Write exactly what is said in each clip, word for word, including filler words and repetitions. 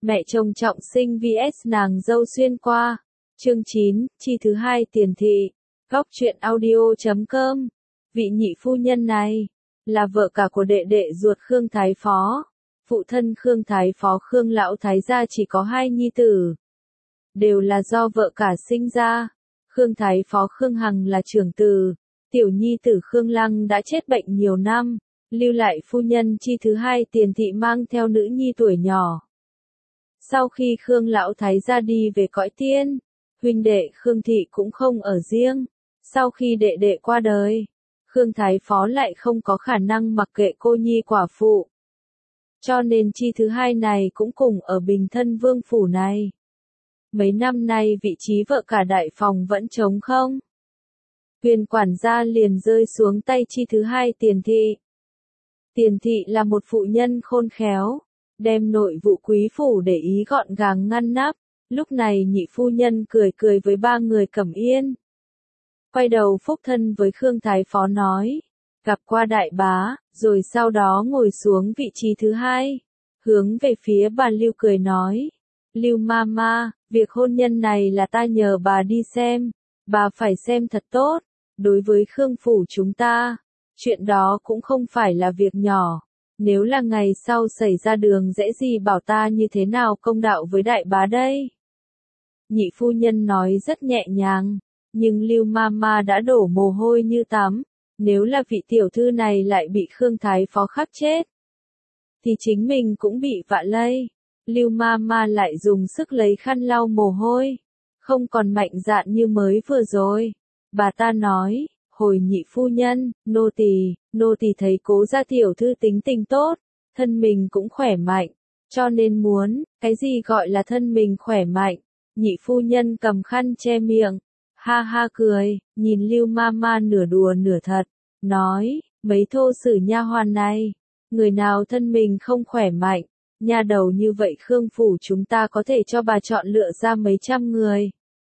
Mẹ chồng trọng sinh vs nàng dâu xuyên qua. Chương chín, chi thứ hai tiền thị. Góc truyện audio chấm com. Vị nhị phu nhân này là vợ cả của đệ đệ ruột Khương Thái Phó. Phụ thân Khương Thái Phó Khương Lão Thái gia chỉ có hai nhi tử, đều là do vợ cả sinh ra. Khương Thái Phó Khương Hằng là trưởng tử, tiểu nhi tử Khương Lăng đã chết bệnh nhiều năm, lưu lại phu nhân chi thứ hai tiền thị mang theo nữ nhi tuổi nhỏ. Sau khi Khương Lão Thái gia đi về cõi tiên, huynh đệ Khương Thị cũng không ở riêng. Sau khi đệ đệ qua đời, Khương Thái Phó lại không có khả năng mặc kệ cô nhi quả phụ. Cho nên chi thứ hai này cũng cùng ở Bình Thân Vương phủ này. Mấy năm nay vị trí vợ cả đại phòng vẫn trống không. Quyền quản gia liền rơi xuống tay chi thứ hai tiền thị. Tiền thị là một phụ nhân khôn khéo, đem nội vụ quý phủ để ý gọn gàng ngăn nắp. Lúc này nhị phu nhân cười cười với ba người Cẩm Yên. Quay đầu phúc thân với Khương Thái Phó nói, gặp qua đại bá, rồi sau đó ngồi xuống vị trí thứ hai, hướng về phía bà Lưu cười nói, Lưu Mama, việc hôn nhân này là ta nhờ bà đi xem, bà phải xem thật tốt, đối với Khương phủ chúng ta, chuyện đó cũng không phải là việc nhỏ, nếu là ngày sau xảy ra đường dễ gì bảo ta như thế nào công đạo với đại bá đây. Nhị phu nhân nói rất nhẹ nhàng, nhưng Lưu Mama đã đổ mồ hôi như tắm. Nếu là vị tiểu thư này lại bị Khương Thái Phó khắc chết, thì chính mình cũng bị vạ lây. Lưu Mama lại dùng sức lấy khăn lau mồ hôi, không còn mạnh dạn như mới vừa rồi. Bà ta nói, hồi nhị phu nhân, nô tỳ, nô tỳ thấy cố gia tiểu thư tính tình tốt, thân mình cũng khỏe mạnh, cho nên muốn, cái gì gọi là thân mình khỏe mạnh? Nhị phu nhân cầm khăn che miệng, ha ha cười, nhìn Lưu Mama nửa đùa nửa thật, nói, mấy thô sử nha hoàn này, người nào thân mình không khỏe mạnh, nha đầu như vậy Khương phủ chúng ta có thể cho bà chọn lựa ra mấy trăm người.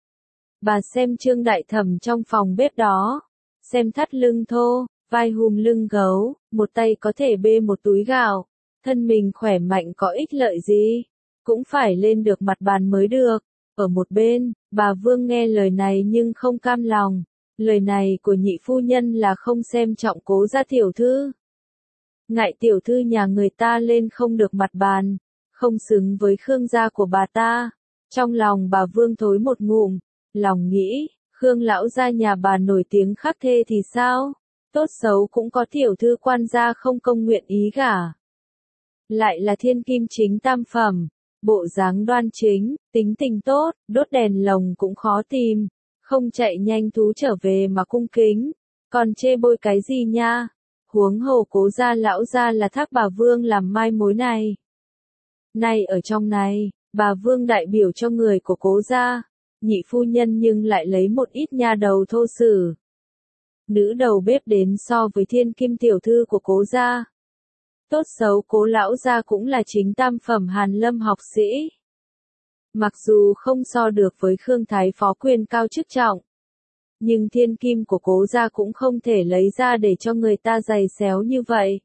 Bà xem Trương Đại Thẩm trong phòng bếp đó, xem thắt lưng thô, vai hùm lưng gấu, một tay có thể bê một túi gạo, thân mình khỏe mạnh có ích lợi gì, cũng phải lên được mặt bàn mới được. Ở một bên, bà Vương nghe lời này nhưng không cam lòng, lời này của nhị phu nhân là không xem trọng cố gia tiểu thư. Ngại tiểu thư nhà người ta lên không được mặt bàn, không xứng với Khương gia của bà ta. Trong lòng bà Vương thối một ngụm, lòng nghĩ, Khương lão gia nhà bà nổi tiếng khắc thê thì sao? Tốt xấu cũng có tiểu thư quan gia không công nguyện ý gả. Lại là thiên kim chính tam phẩm. Bộ dáng đoan chính, tính tình tốt, đốt đèn lồng cũng khó tìm, không chạy nhanh thú trở về mà cung kính, còn chê bôi cái gì nha, huống hồ cố gia lão gia là thác bà Vương làm mai mối này. Này ở trong này, bà Vương đại biểu cho người của cố gia, nhị phu nhân nhưng lại lấy một ít nha đầu thô sử. Nữ đầu bếp đến so với thiên kim tiểu thư của cố gia. Tốt xấu cố lão gia cũng là chính tam phẩm hàn lâm học sĩ. Mặc dù không so được với Khương Thái Phó quyền cao chức trọng, nhưng thiên kim của cố gia cũng không thể lấy ra để cho người ta giày xéo như vậy.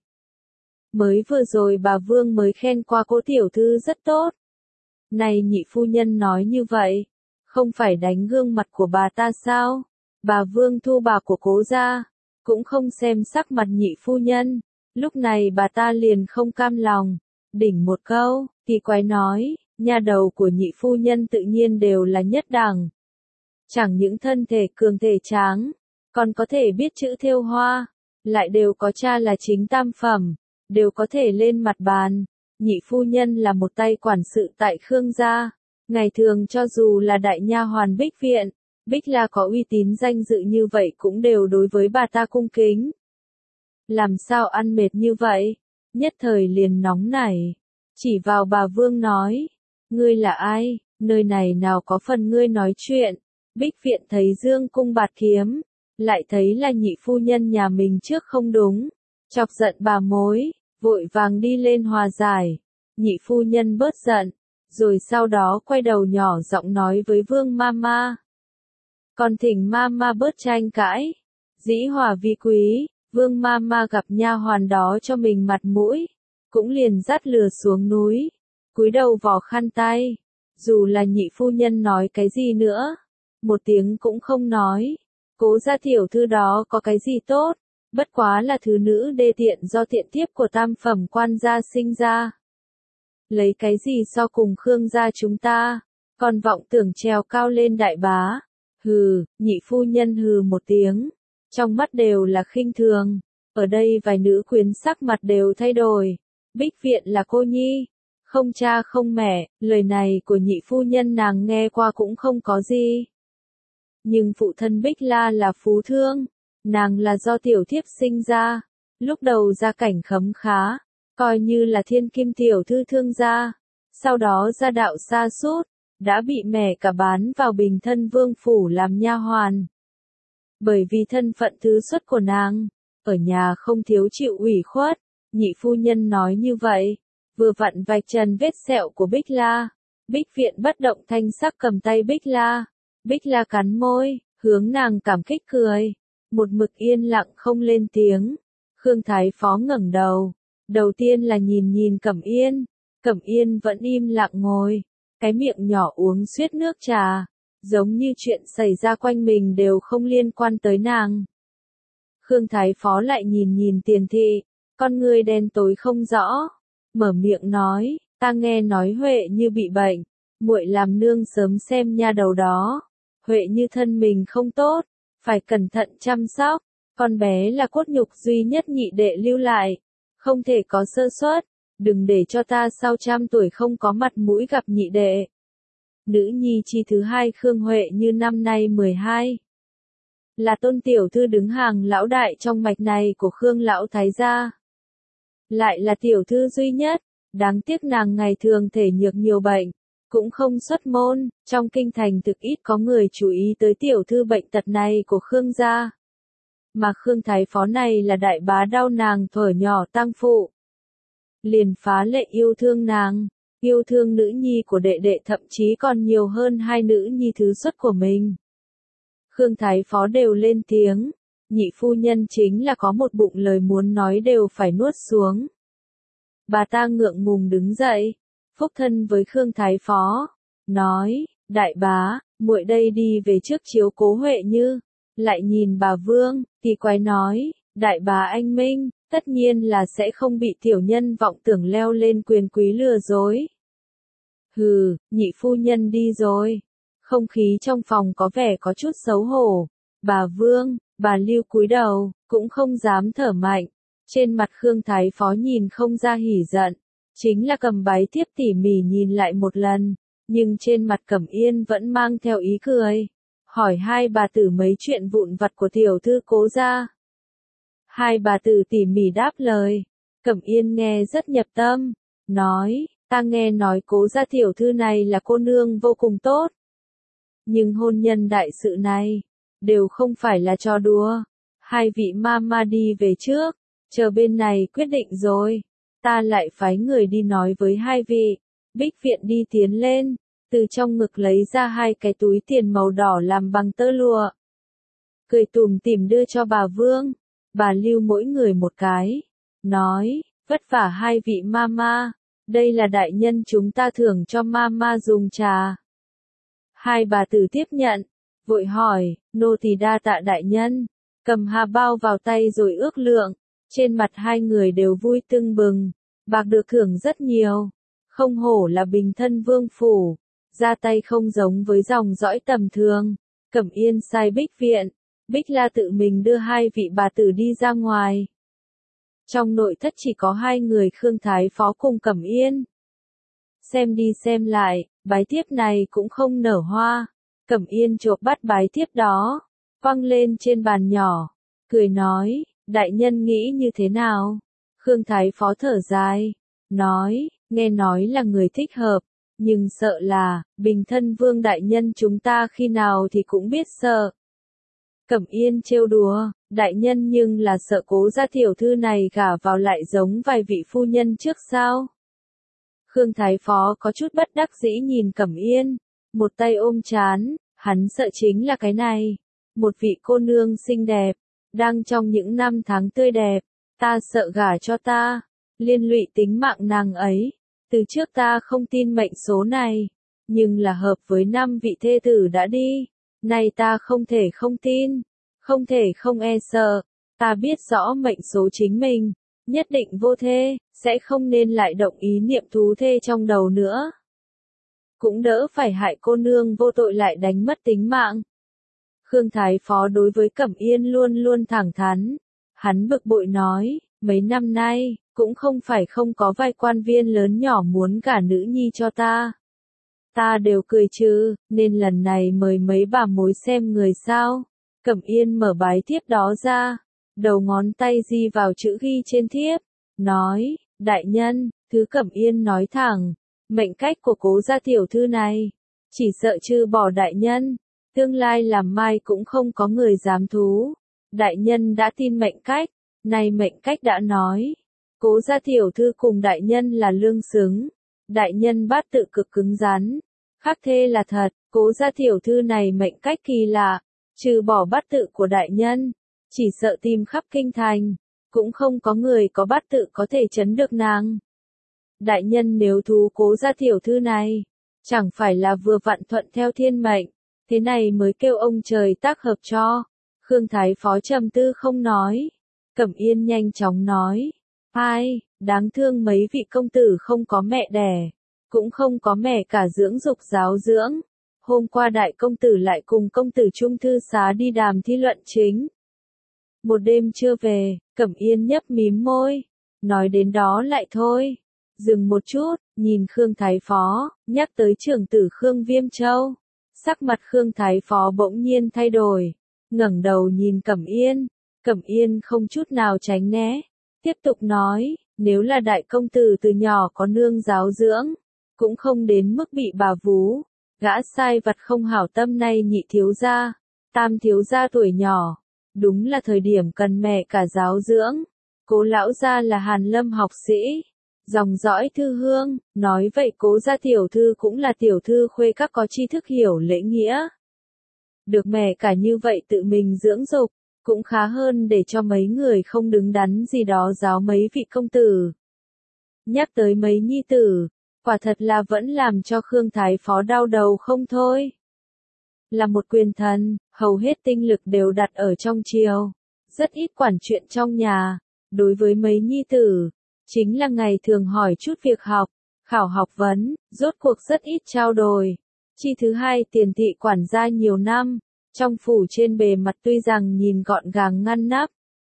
Mới vừa rồi bà Vương mới khen qua cố tiểu thư rất tốt. Này nhị phu nhân nói như vậy, không phải đánh gương mặt của bà ta sao? Bà Vương thu bà của cố gia, cũng không xem sắc mặt nhị phu nhân. Lúc này bà ta liền không cam lòng, đỉnh một câu, kỳ quái nói, nha đầu của nhị phu nhân tự nhiên đều là nhất đẳng. Chẳng những thân thể cường thể tráng, còn có thể biết chữ thêu hoa, lại đều có cha là chính tam phẩm, đều có thể lên mặt bàn. Nhị phu nhân là một tay quản sự tại Khương gia, ngày thường cho dù là đại nha hoàn Bích Viện, Bích La có uy tín danh dự như vậy cũng đều đối với bà ta cung kính. Làm sao ăn mệt như vậy? Nhất thời liền nóng nảy. Chỉ vào bà Vương nói. Ngươi là ai? Nơi này nào có phần ngươi nói chuyện? Bích Viện thấy dương cung bạt kiếm. Lại thấy là nhị phu nhân nhà mình trước không đúng. Chọc giận bà mối. Vội vàng đi lên hòa giải. Nhị phu nhân bớt giận. Rồi sau đó quay đầu nhỏ giọng nói với Vương Mama. Còn thỉnh Mama bớt tranh cãi. Dĩ hòa vi quý. Vương Mama gặp nha hoàn đó cho mình mặt mũi, cũng liền dắt lừa xuống núi, cúi đầu vò khăn tay. Dù là nhị phu nhân nói cái gì nữa, một tiếng cũng không nói. Cố gia tiểu thư đó có cái gì tốt, bất quá là thứ nữ đê tiện do tiện thiếp của tam phẩm quan gia sinh ra. Lấy cái gì so cùng Khương gia chúng ta, còn vọng tưởng trèo cao lên đại bá. Hừ, nhị phu nhân hừ một tiếng, trong mắt đều là khinh thường. Ở đây vài nữ quyến sắc mặt đều thay đổi. Bích viện là cô nhi, không cha không mẹ, lời này của nhị phu nhân nàng nghe qua cũng không có gì. Nhưng phụ thân Bích La là phú thương, nàng là do tiểu thiếp sinh ra, lúc đầu gia cảnh khấm khá, coi như là thiên kim tiểu thư thương gia, sau đó gia đạo sa sút, đã bị mẹ cả bán vào Bình Thân Vương phủ làm nha hoàn. Bởi vì thân phận thứ xuất của nàng, ở nhà không thiếu chịu ủy khuất, nhị phu nhân nói như vậy, vừa vặn vạch trần vết sẹo của Bích La. Bích viện bất động thanh sắc cầm tay Bích La, Bích La cắn môi, hướng nàng cảm kích cười, một mực yên lặng không lên tiếng. Khương Thái Phó ngẩng đầu, đầu tiên là nhìn nhìn Cẩm Yên, Cẩm Yên vẫn im lặng ngồi, cái miệng nhỏ uống suýt nước trà, giống như chuyện xảy ra quanh mình đều không liên quan tới nàng. Khương Thái Phó lại nhìn nhìn Tiền Thị, con người đen tối không rõ, mở miệng nói, ta nghe nói Huệ như bị bệnh, muội làm nương sớm xem nha đầu đó. Huệ như thân mình không tốt, phải cẩn thận chăm sóc, con bé là cốt nhục duy nhất nhị đệ lưu lại, không thể có sơ suất, đừng để cho ta sau trăm tuổi không có mặt mũi gặp nhị đệ. Nữ nhi chi thứ hai Khương Huệ như năm nay mười hai. Là tôn tiểu thư đứng hàng lão đại trong mạch này của Khương lão thái gia. Lại là tiểu thư duy nhất, đáng tiếc nàng ngày thường thể nhược nhiều bệnh, cũng không xuất môn, trong kinh thành thực ít có người chú ý tới tiểu thư bệnh tật này của Khương gia. Mà Khương Thái Phó này là đại bá đau nàng thuở nhỏ tang phụ. Liền phá lệ yêu thương nàng, yêu thương nữ nhi của đệ đệ thậm chí còn nhiều hơn hai nữ nhi thứ xuất của mình. Khương Thái Phó đều lên tiếng, nhị phu nhân chính là có một bụng lời muốn nói đều phải nuốt xuống. Bà ta ngượng ngùng đứng dậy, phúc thân với Khương Thái Phó, nói, đại bá, muội đây đi về trước chiếu cố Huệ như, lại nhìn bà Vương, thì quái nói, đại bá anh minh, tất nhiên là sẽ không bị tiểu nhân vọng tưởng leo lên quyền quý lừa dối. Hừ, nhị phu nhân đi rồi. Không khí trong phòng có vẻ có chút xấu hổ. Bà Vương, bà Lưu cúi đầu, cũng không dám thở mạnh. Trên mặt Khương Thái Phó nhìn không ra hỉ giận, chính là cầm bái tiếp tỉ mỉ nhìn lại một lần, nhưng trên mặt Cẩm Yên vẫn mang theo ý cười. Hỏi hai bà tử mấy chuyện vụn vặt của tiểu thư Cố gia. Hai bà tử tỉ mỉ đáp lời. Cẩm Yên nghe rất nhập tâm, nói, ta nghe nói Cố gia tiểu thư này là cô nương vô cùng tốt. Nhưng hôn nhân đại sự này, đều không phải là trò đùa. Hai vị mama đi về trước, chờ bên này quyết định rồi. Ta lại phái người đi nói với hai vị. Bích viện đi tiến lên, từ trong ngực lấy ra hai cái túi tiền màu đỏ làm bằng tơ lụa. Cười tủm tỉm đưa cho bà Vương, bà Lưu mỗi người một cái. Nói, vất vả hai vị mama, đây là đại nhân chúng ta thưởng cho mama dùng trà. Hai bà tử tiếp nhận, vội hỏi, nô tỳ đa tạ đại nhân, cầm hà bao vào tay rồi ước lượng, trên mặt hai người đều vui tưng bừng, bạc được thưởng rất nhiều, không hổ là Bình Thân Vương phủ, ra tay không giống với dòng dõi tầm thường. Cẩm Yên sai Bích viện, Bích La tự mình đưa hai vị bà tử đi ra ngoài. Trong nội thất chỉ có hai người Khương Thái Phó cùng Cẩm Yên. Xem đi xem lại, bái thiếp này cũng không nở hoa. Cẩm Yên chộp bắt bái thiếp đó, quăng lên trên bàn nhỏ, cười nói, đại nhân nghĩ như thế nào? Khương Thái Phó thở dài, nói, nghe nói là người thích hợp, nhưng sợ là, Bình Thân Vương đại nhân chúng ta khi nào thì cũng biết sợ. Cẩm Yên trêu đùa, đại nhân nhưng là sợ Cố gia tiểu thư này gả vào lại giống vài vị phu nhân trước sao? Khương Thái Phó có chút bất đắc dĩ nhìn Cẩm Yên, một tay ôm chán, hắn sợ chính là cái này. Một vị cô nương xinh đẹp, đang trong những năm tháng tươi đẹp, ta sợ gả cho ta, liên lụy tính mạng nàng ấy. Từ trước ta không tin mệnh số này, nhưng là hợp với năm vị thê tử đã đi. Nay ta không thể không tin, không thể không e sợ. Ta biết rõ mệnh số chính mình, nhất định vô thê, sẽ không nên lại động ý niệm thú thê trong đầu nữa. Cũng đỡ phải hại cô nương vô tội lại đánh mất tính mạng. Khương Thái Phó đối với Cẩm Yên luôn luôn thẳng thắn. Hắn bực bội nói, mấy năm nay, cũng không phải không có vài quan viên lớn nhỏ muốn gả nữ nhi cho ta. Ta đều cười trừ, nên lần này mời mấy bà mối xem người sao. Cẩm Yên mở bái thiếp đó ra, đầu ngón tay di vào chữ ghi trên thiếp, nói, đại nhân, thứ Cẩm Yên nói thẳng, mệnh cách của Cố gia tiểu thư này, chỉ sợ trừ bỏ đại nhân, tương lai làm mai cũng không có người dám thú. Đại nhân đã tin mệnh cách, nay mệnh cách đã nói, Cố gia tiểu thư cùng đại nhân là lương xứng, đại nhân bát tự cực cứng rắn, khắc thê là thật. Cố gia tiểu thư này mệnh cách kỳ lạ, trừ bỏ bát tự của đại nhân, chỉ sợ tìm khắp kinh thành, cũng không có người có bát tự có thể chấn được nàng. Đại nhân nếu thú Cố gia tiểu thư này, chẳng phải là vừa vặn thuận theo thiên mệnh, thế này mới kêu ông trời tác hợp cho. Khương Thái Phó trầm tư không nói. Cẩm Yên nhanh chóng nói, ai, đáng thương mấy vị công tử không có mẹ đẻ, cũng không có mẹ cả dưỡng dục giáo dưỡng. Hôm qua đại công tử lại cùng công tử Trung Thư Xá đi đàm thi luận chính. Một đêm chưa về, Cẩm Yên nhấp mím môi, nói đến đó lại thôi. Dừng một chút, nhìn Khương Thái Phó, nhắc tới trưởng tử Khương Viêm Châu. Sắc mặt Khương Thái Phó bỗng nhiên thay đổi, ngẩng đầu nhìn Cẩm Yên. Cẩm Yên không chút nào tránh né, tiếp tục nói, nếu là đại công tử từ nhỏ có nương giáo dưỡng, cũng không đến mức bị bà vú, gã sai vặt không hảo tâm nay nhị thiếu gia, tam thiếu gia tuổi nhỏ, đúng là thời điểm cần mẹ cả giáo dưỡng. Cố lão gia là Hàn Lâm học sĩ, dòng dõi thư hương, nói vậy Cố gia tiểu thư cũng là tiểu thư khuê các có tri thức hiểu lễ nghĩa. Được mẹ cả như vậy tự mình dưỡng dục, cũng khá hơn để cho mấy người không đứng đắn gì đó giáo mấy vị công tử. Nhắc tới mấy nhi tử, quả thật là vẫn làm cho Khương Thái Phó đau đầu không thôi. Là một quyền thần, hầu hết tinh lực đều đặt ở trong triều, rất ít quản chuyện trong nhà. Đối với mấy nhi tử, chính là ngày thường hỏi chút việc học, khảo học vấn, rốt cuộc rất ít trao đổi. Chi thứ hai tiền thị quản gia nhiều năm, trong phủ trên bề mặt tuy rằng nhìn gọn gàng ngăn nắp,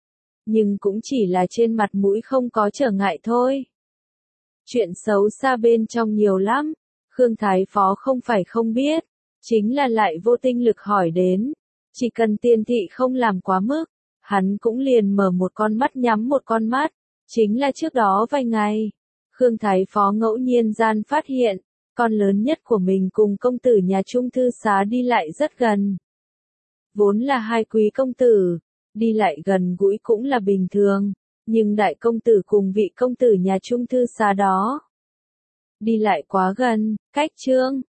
nhưng cũng chỉ là trên mặt mũi không có trở ngại thôi. Chuyện xấu xa bên trong nhiều lắm, Khương Thái Phó không phải không biết, chính là lại vô tinh lực hỏi đến. Chỉ cần tiền thị không làm quá mức, hắn cũng liền mở một con mắt nhắm một con mắt. Chính là trước đó vài ngày, Khương Thái Phó ngẫu nhiên gian phát hiện, con lớn nhất của mình cùng công tử nhà Trung Thư Xá đi lại rất gần. Vốn là hai quý công tử, đi lại gần gũi cũng là bình thường, nhưng đại công tử cùng vị công tử nhà Trung Thư Xá đó, đi lại quá gần, cách trương,